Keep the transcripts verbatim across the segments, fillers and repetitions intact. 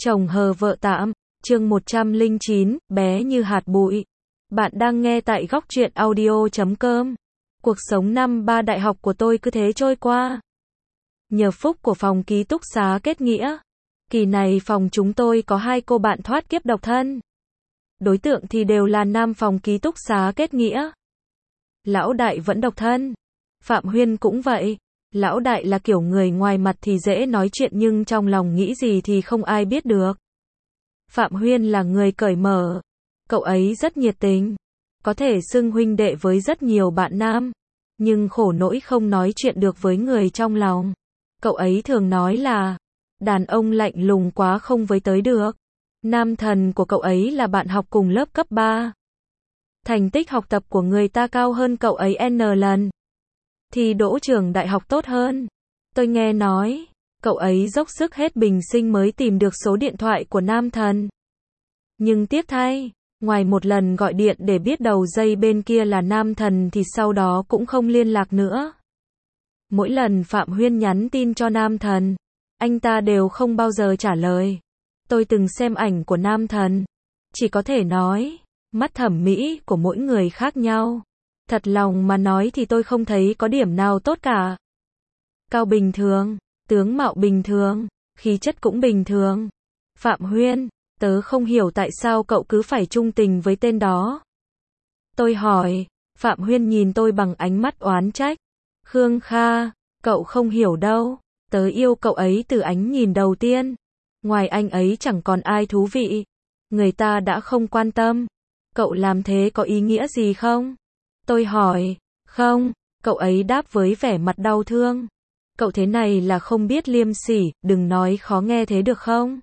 Chồng hờ vợ tạm, chương một trăm lẻ chín, bé như hạt bụi. Bạn đang nghe tại góc truyện audio chấm com. Cuộc sống năm ba đại học của tôi cứ thế trôi qua. Nhờ phúc của phòng ký túc xá kết nghĩa. Kỳ này phòng chúng tôi có hai cô bạn thoát kiếp độc thân. Đối tượng thì đều là nam phòng ký túc xá kết nghĩa. Lão đại vẫn độc thân. Phạm Huyên cũng vậy. Lão đại là kiểu người ngoài mặt thì dễ nói chuyện nhưng trong lòng nghĩ gì thì không ai biết được. Phạm Huyên là người cởi mở. Cậu ấy rất nhiệt tình. Có thể xưng huynh đệ với rất nhiều bạn nam. Nhưng khổ nỗi không nói chuyện được với người trong lòng. Cậu ấy thường nói là đàn ông lạnh lùng quá không với tới được. Nam thần của cậu ấy là bạn học cùng lớp cấp ba. Thành tích học tập của người ta cao hơn cậu ấy N lần. Thì đỗ trường đại học tốt hơn. Tôi nghe nói, cậu ấy dốc sức hết bình sinh mới tìm được số điện thoại của nam thần. Nhưng tiếc thay, ngoài một lần gọi điện để biết đầu dây bên kia là nam thần thì sau đó cũng không liên lạc nữa. Mỗi lần Phạm Huyên nhắn tin cho nam thần, anh ta đều không bao giờ trả lời. Tôi từng xem ảnh của nam thần. Chỉ có thể nói, mắt thẩm mỹ của mỗi người khác nhau. Thật lòng mà nói thì tôi không thấy có điểm nào tốt cả. Cao bình thường, tướng mạo bình thường, khí chất cũng bình thường. Phạm Huyên, tớ không hiểu tại sao cậu cứ phải trung tình với tên đó. Tôi hỏi, Phạm Huyên nhìn tôi bằng ánh mắt oán trách. Khương Kha, cậu không hiểu đâu, tớ yêu cậu ấy từ ánh nhìn đầu tiên. Ngoài anh ấy chẳng còn ai thú vị. Người ta đã không quan tâm. Cậu làm thế có ý nghĩa gì không? Tôi hỏi, không, cậu ấy đáp với vẻ mặt đau thương. Cậu thế này là không biết liêm sỉ, đừng nói khó nghe thế được không?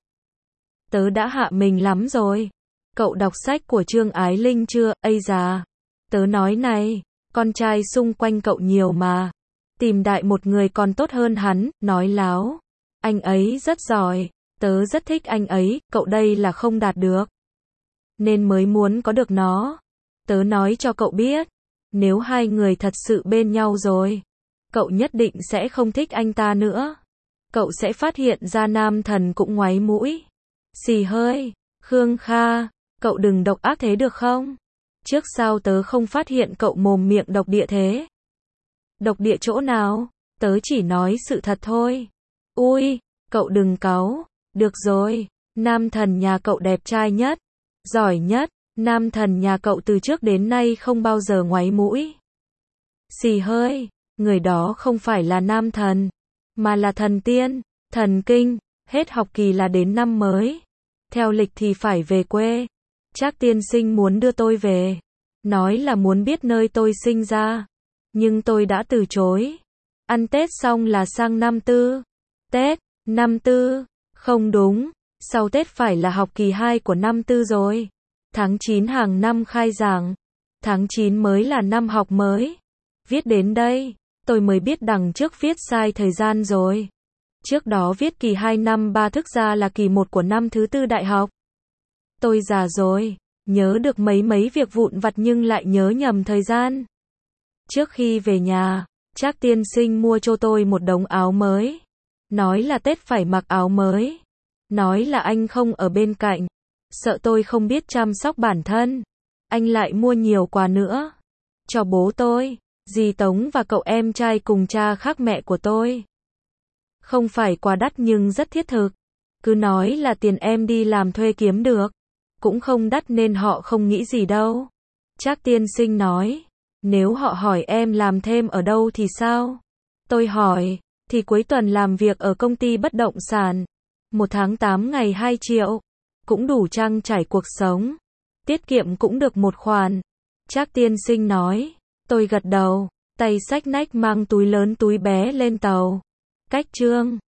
Tớ đã hạ mình lắm rồi. Cậu đọc sách của Trương Ái Linh chưa? Ây da, tớ nói này, con trai xung quanh cậu nhiều mà. Tìm đại một người còn tốt hơn hắn, nói láo. Anh ấy rất giỏi, tớ rất thích anh ấy, cậu đây là không đạt được. Nên mới muốn có được nó. Tớ nói cho cậu biết. Nếu hai người thật sự bên nhau rồi, cậu nhất định sẽ không thích anh ta nữa. Cậu sẽ phát hiện ra nam thần cũng ngoáy mũi. Xì hơi, Khương Kha, cậu đừng độc ác thế được không? Trước sao tớ không phát hiện cậu mồm miệng độc địa thế? Độc địa chỗ nào? Tớ chỉ nói sự thật thôi. Ui, cậu đừng cáu. Được rồi, nam thần nhà cậu đẹp trai nhất, giỏi nhất. Nam thần nhà cậu từ trước đến nay không bao giờ ngoáy mũi. Xì hơi, người đó không phải là nam thần, mà là thần tiên, thần kinh, hết học kỳ là đến năm mới. Theo lịch thì phải về quê. Trác tiên sinh muốn đưa tôi về. Nói là muốn biết nơi tôi sinh ra. Nhưng tôi đã từ chối. Ăn Tết xong là sang năm tư. Tết, năm tư, không đúng. Sau Tết phải là học kỳ hai của năm tư rồi. Tháng chín hàng năm khai giảng. Tháng chín mới là năm học mới. Viết đến đây, tôi mới biết đằng trước viết sai thời gian rồi. Trước đó viết kỳ hai năm ba thức ra là kỳ một của năm thứ tư đại học. Tôi già rồi, nhớ được mấy mấy việc vụn vặt nhưng lại nhớ nhầm thời gian. Trước khi về nhà, Trác tiên sinh mua cho tôi một đống áo mới. Nói là Tết phải mặc áo mới. Nói là anh không ở bên cạnh. Sợ tôi không biết chăm sóc bản thân. Anh lại mua nhiều quà nữa. Cho bố tôi, dì Tống và cậu em trai cùng cha khác mẹ của tôi. Không phải quà đắt nhưng rất thiết thực. Cứ nói là tiền em đi làm thuê kiếm được. Cũng không đắt nên họ không nghĩ gì đâu. Trác tiên sinh nói. Nếu họ hỏi em làm thêm ở đâu thì sao? Tôi hỏi. Thì cuối tuần làm việc ở công ty bất động sản. Một tháng tám ngày hai triệu. Cũng đủ trang trải cuộc sống. Tiết kiệm cũng được một khoản. Trác tiên sinh nói. Tôi gật đầu. Tay xách nách mang túi lớn túi bé lên tàu. Cách Trương